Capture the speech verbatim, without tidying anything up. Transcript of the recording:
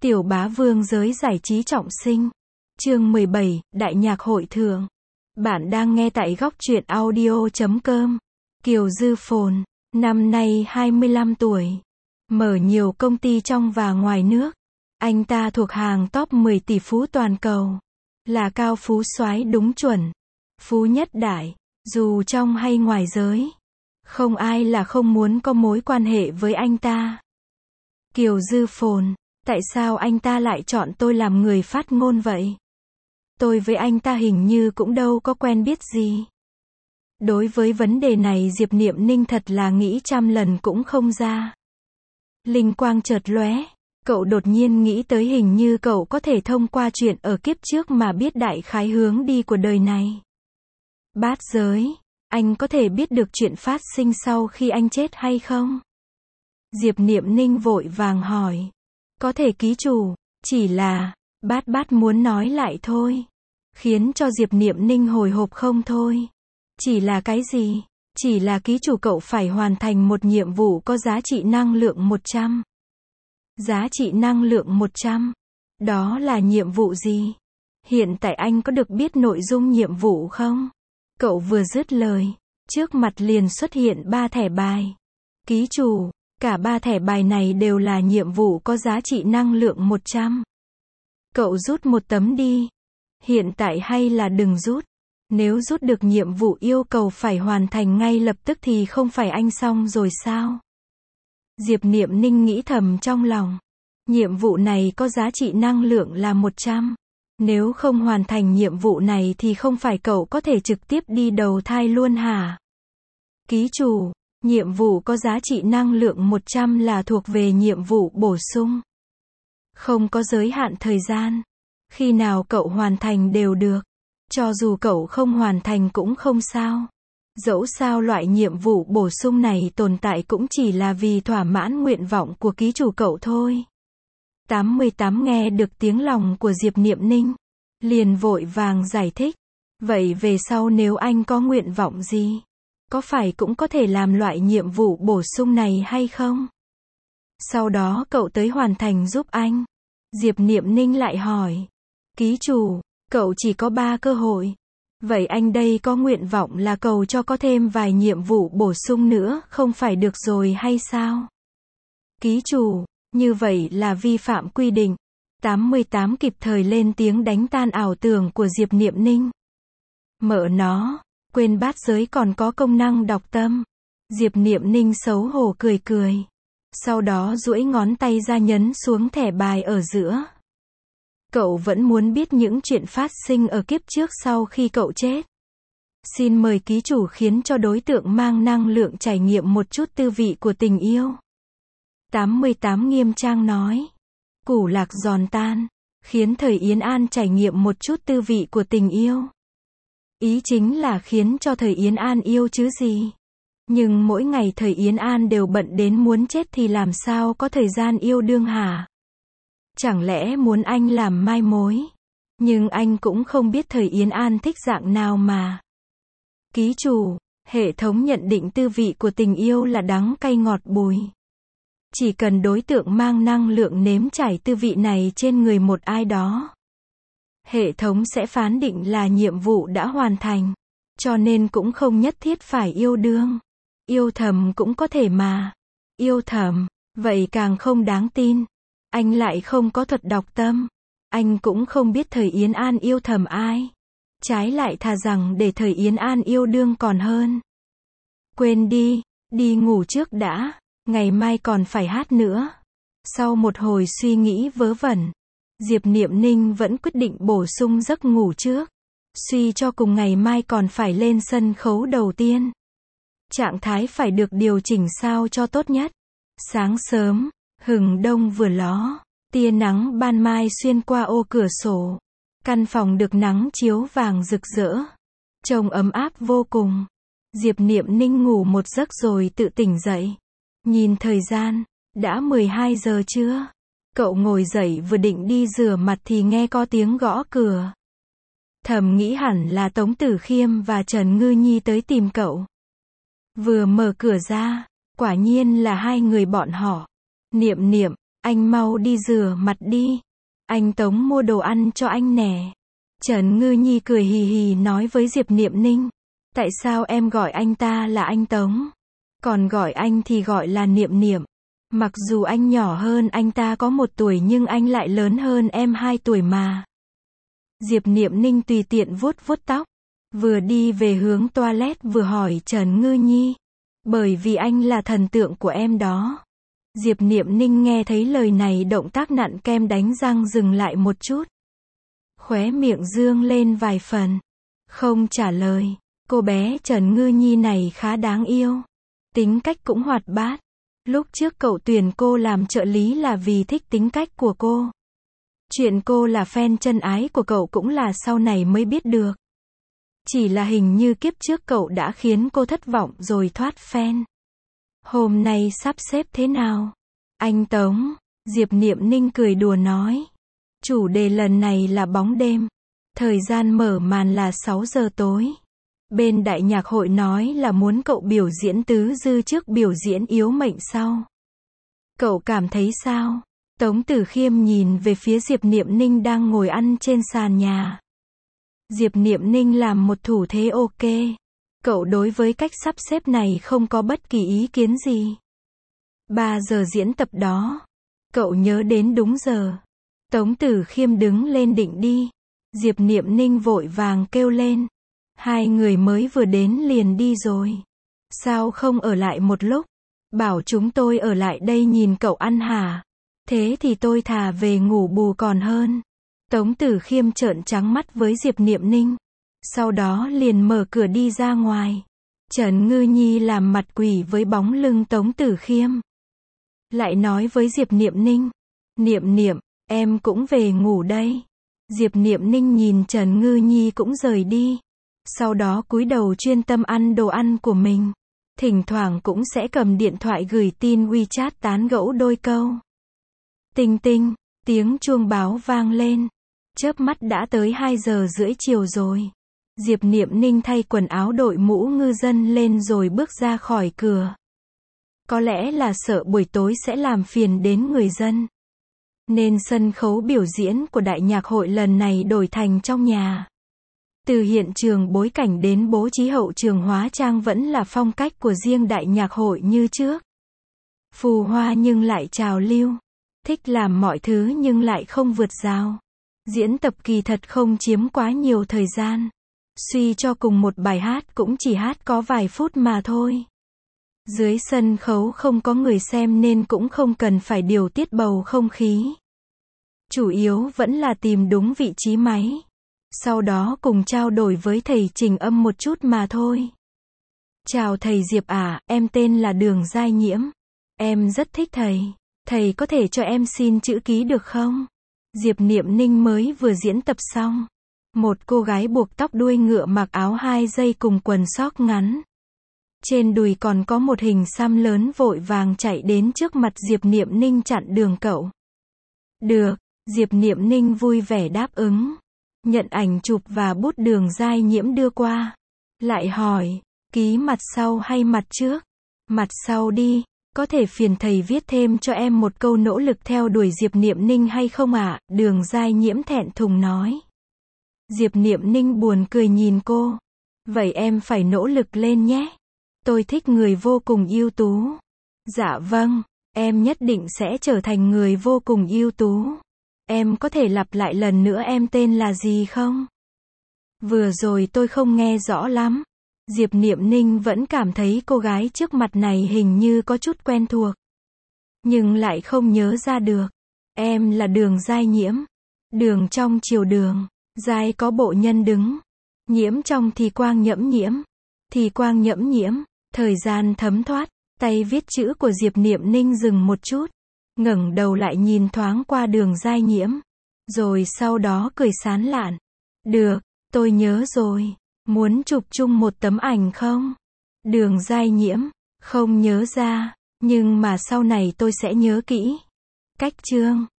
Tiểu bá vương giới giải trí trọng sinh. Chương mười bảy, Đại nhạc hội thượng. Bạn đang nghe tại góc truyện audio chấm com. Kiều Dư Phồn, năm nay hai mươi lăm tuổi. Mở nhiều công ty trong và ngoài nước. Anh ta thuộc hàng top mười tỷ phú toàn cầu. Là cao phú soái đúng chuẩn. Phú nhất đại, dù trong hay ngoài giới. Không ai là không muốn có mối quan hệ với anh ta. Kiều Dư Phồn, tại sao anh ta lại chọn tôi làm người phát ngôn vậy? Tôi với anh ta hình như cũng đâu có quen biết gì. Đối với vấn đề này Diệp Niệm Ninh thật là nghĩ trăm lần cũng không ra. Linh quang chợt lóe, cậu đột nhiên nghĩ tới hình như cậu có thể thông qua chuyện ở kiếp trước mà biết đại khái hướng đi của đời này. Bát giới, anh có thể biết được chuyện phát sinh sau khi anh chết hay không? Diệp Niệm Ninh vội vàng hỏi. Có thể ký chủ, chỉ là, bát bát muốn nói lại thôi. Khiến cho Diệp Niệm Ninh hồi hộp không thôi. Chỉ là cái gì? Chỉ là ký chủ cậu phải hoàn thành một nhiệm vụ có giá trị năng lượng một trăm. Giá trị năng lượng một trăm. Đó là nhiệm vụ gì? Hiện tại anh có được biết nội dung nhiệm vụ không? Cậu vừa dứt lời, trước mặt liền xuất hiện ba thẻ bài. Ký chủ, cả ba thẻ bài này đều là nhiệm vụ có giá trị năng lượng một trăm. Cậu rút một tấm đi. Hiện tại hay là đừng rút. Nếu rút được nhiệm vụ yêu cầu phải hoàn thành ngay lập tức thì không phải anh xong rồi sao? Diệp Niệm Ninh nghĩ thầm trong lòng. Nhiệm vụ này có giá trị năng lượng là một trăm. Nếu không hoàn thành nhiệm vụ này thì không phải cậu có thể trực tiếp đi đầu thai luôn hả? Ký chủ, nhiệm vụ có giá trị năng lượng một trăm là thuộc về nhiệm vụ bổ sung. Không có giới hạn thời gian. Khi nào cậu hoàn thành đều được. Cho dù cậu không hoàn thành cũng không sao. Dẫu sao loại nhiệm vụ bổ sung này tồn tại cũng chỉ là vì thỏa mãn nguyện vọng của ký chủ cậu thôi. tám mươi tám nghe được tiếng lòng của Diệp Niệm Ninh. Liền vội vàng giải thích. Vậy về sau nếu anh có nguyện vọng gì? Có phải cũng có thể làm loại nhiệm vụ bổ sung này hay không? Sau đó cậu tới hoàn thành giúp anh. Diệp Niệm Ninh lại hỏi. Ký chủ, cậu chỉ có ba cơ hội. Vậy anh đây có nguyện vọng là cầu cho có thêm vài nhiệm vụ bổ sung nữa, không phải được rồi hay sao? Ký chủ, như vậy là vi phạm quy định. tám mươi tám kịp thời lên tiếng đánh tan ảo tưởng của Diệp Niệm Ninh. Mợ nó, quên bát giới còn có công năng đọc tâm. Diệp Niệm Ninh xấu hổ cười cười. Sau đó duỗi ngón tay ra nhấn xuống thẻ bài ở giữa. Cậu vẫn muốn biết những chuyện phát sinh ở kiếp trước sau khi cậu chết. Xin mời ký chủ khiến cho đối tượng mang năng lượng trải nghiệm một chút tư vị của tình yêu. tám mươi tám nghiêm trang nói. Củ lạc giòn tan, khiến thời Yến An trải nghiệm một chút tư vị của tình yêu. Ý chính là khiến cho thời Yến An yêu chứ gì. Nhưng mỗi ngày thời Yến An đều bận đến muốn chết thì làm sao có thời gian yêu đương hả? Chẳng lẽ muốn anh làm mai mối? Nhưng anh cũng không biết thời Yến An thích dạng nào mà. Ký chủ, hệ thống nhận định tư vị của tình yêu là đắng cay ngọt bùi. Chỉ cần đối tượng mang năng lượng nếm trải tư vị này trên người một ai đó. Hệ thống sẽ phán định là nhiệm vụ đã hoàn thành. Cho nên cũng không nhất thiết phải yêu đương. Yêu thầm cũng có thể mà. Yêu thầm, vậy càng không đáng tin. Anh lại không có thuật đọc tâm. Anh cũng không biết thời Yến An yêu thầm ai. Trái lại thà rằng để thời Yến An yêu đương còn hơn. Quên đi, đi ngủ trước đã. Ngày mai còn phải hát nữa. Sau một hồi suy nghĩ vớ vẩn, Diệp Niệm Ninh vẫn quyết định bổ sung giấc ngủ trước. Suy cho cùng ngày mai còn phải lên sân khấu đầu tiên. Trạng thái phải được điều chỉnh sao cho tốt nhất. Sáng sớm, hừng đông vừa ló, tia nắng ban mai xuyên qua ô cửa sổ. Căn phòng được nắng chiếu vàng rực rỡ. Trông ấm áp vô cùng. Diệp Niệm Ninh ngủ một giấc rồi tự tỉnh dậy. Nhìn thời gian, đã mười hai giờ trưa. Cậu ngồi dậy vừa định đi rửa mặt thì nghe có tiếng gõ cửa. Thầm nghĩ hẳn là Tống Tử Khiêm và Trần Ngư Nhi tới tìm cậu. Vừa mở cửa ra, quả nhiên là hai người bọn họ. Niệm Niệm, Anh mau đi rửa mặt đi. Anh Tống mua đồ ăn cho anh nè. Trần Ngư Nhi cười hì hì nói với Diệp Niệm Ninh. Tại sao em gọi anh ta là anh Tống? Còn gọi anh thì gọi là Niệm Niệm. Mặc dù anh nhỏ hơn anh ta có một tuổi nhưng anh lại lớn hơn em hai tuổi mà. Diệp Niệm Ninh tùy tiện vuốt vuốt tóc. Vừa đi về hướng toilet vừa hỏi Trần Ngư Nhi. Bởi vì anh là thần tượng của em đó. Diệp Niệm Ninh nghe thấy lời này động tác nặn kem đánh răng dừng lại một chút. Khóe miệng dương lên vài phần. Không trả lời. Cô bé Trần Ngư Nhi này khá đáng yêu. Tính cách cũng hoạt bát. Lúc trước cậu tuyển cô làm trợ lý là vì thích tính cách của cô. Chuyện cô là fan chân ái của cậu cũng là sau này mới biết được. Chỉ là hình như kiếp trước cậu đã khiến cô thất vọng rồi thoát fan. Hôm nay sắp xếp thế nào? Anh Tống, Diệp Niệm Ninh cười đùa nói. Chủ đề lần này là bóng đêm. Thời gian mở màn là sáu giờ tối. Bên đại nhạc hội nói là muốn cậu biểu diễn tứ dư trước biểu diễn yếu mệnh sau. Cậu cảm thấy sao? Tống Tử Khiêm nhìn về phía Diệp Niệm Ninh đang ngồi ăn trên sàn nhà. Diệp Niệm Ninh làm một thủ thế ok. Cậu đối với cách sắp xếp này không có bất kỳ ý kiến gì. ba giờ diễn tập đó. Cậu nhớ đến đúng giờ. Tống Tử Khiêm đứng lên định đi. Diệp Niệm Ninh vội vàng kêu lên. Hai người mới vừa đến liền đi rồi. Sao không ở lại một lúc? Bảo chúng tôi ở lại đây nhìn cậu ăn hả? Thế thì tôi thà về ngủ bù còn hơn. Tống Tử Khiêm trợn trắng mắt với Diệp Niệm Ninh. Sau đó liền mở cửa đi ra ngoài. Trần Ngư Nhi làm mặt quỷ với bóng lưng Tống Tử Khiêm. Lại nói với Diệp Niệm Ninh. Niệm Niệm, em cũng về ngủ đây. Diệp Niệm Ninh nhìn Trần Ngư Nhi cũng rời đi. Sau đó cúi đầu chuyên tâm ăn đồ ăn của mình. Thỉnh thoảng cũng sẽ cầm điện thoại gửi tin WeChat tán gẫu đôi câu. Tinh tinh, tiếng chuông báo vang lên. Chớp mắt đã tới hai giờ rưỡi chiều rồi. Diệp Niệm Ninh thay quần áo đội mũ ngư dân lên rồi bước ra khỏi cửa. Có lẽ là sợ buổi tối sẽ làm phiền đến người dân. Nên sân khấu biểu diễn của đại nhạc hội lần này đổi thành trong nhà. Từ hiện trường bối cảnh đến bố trí hậu trường hóa trang vẫn là phong cách của riêng đại nhạc hội như trước. Phù hoa nhưng lại trào lưu. Thích làm mọi thứ nhưng lại không vượt rào. Diễn tập kỳ thật không chiếm quá nhiều thời gian. Suy cho cùng một bài hát cũng chỉ hát có vài phút mà thôi. Dưới sân khấu không có người xem nên cũng không cần phải điều tiết bầu không khí. Chủ yếu vẫn là tìm đúng vị trí máy. Sau đó cùng trao đổi với thầy trình âm một chút mà thôi. Chào thầy Diệp à, em tên là Đường Giai Nhiễm. Em rất thích thầy. Thầy có thể cho em xin chữ ký được không? Diệp Niệm Ninh mới vừa diễn tập xong. Một cô gái buộc tóc đuôi ngựa mặc áo hai dây cùng quần sóc ngắn. Trên đùi còn có một hình xăm lớn vội vàng chạy đến trước mặt Diệp Niệm Ninh chặn đường cậu. Được, Diệp Niệm Ninh vui vẻ đáp ứng. Nhận ảnh chụp và bút Đường Giai Nhiễm đưa qua. Lại hỏi, ký mặt sau hay mặt trước? Mặt sau đi, có thể phiền thầy viết thêm cho em một câu nỗ lực theo đuổi Diệp Niệm Ninh hay không ạ? À? Đường Giai Nhiễm thẹn thùng nói. Diệp Niệm Ninh buồn cười nhìn cô. Vậy em phải nỗ lực lên nhé. Tôi thích người vô cùng ưu tú. Dạ vâng, em nhất định sẽ trở thành người vô cùng ưu tú. Em có thể lặp lại lần nữa em tên là gì không? Vừa rồi tôi không nghe rõ lắm. Diệp Niệm Ninh vẫn cảm thấy cô gái trước mặt này hình như có chút quen thuộc. Nhưng lại không nhớ ra được. Em là Đường Giai Nhiễm. Đường trong chiều đường. Giai có bộ nhân đứng. Nhiễm trong thì quang nhẫm nhiễm. Thì quang nhẫm nhiễm. Thời gian thấm thoát. Tay viết chữ của Diệp Niệm Ninh dừng một chút. Ngẩng đầu lại nhìn thoáng qua Đường Giai Nhiễm. Rồi sau đó cười sán lạn. Được, tôi nhớ rồi. Muốn chụp chung một tấm ảnh không? Đường Giai Nhiễm. Không nhớ ra. Nhưng mà sau này tôi sẽ nhớ kỹ. Cách chương.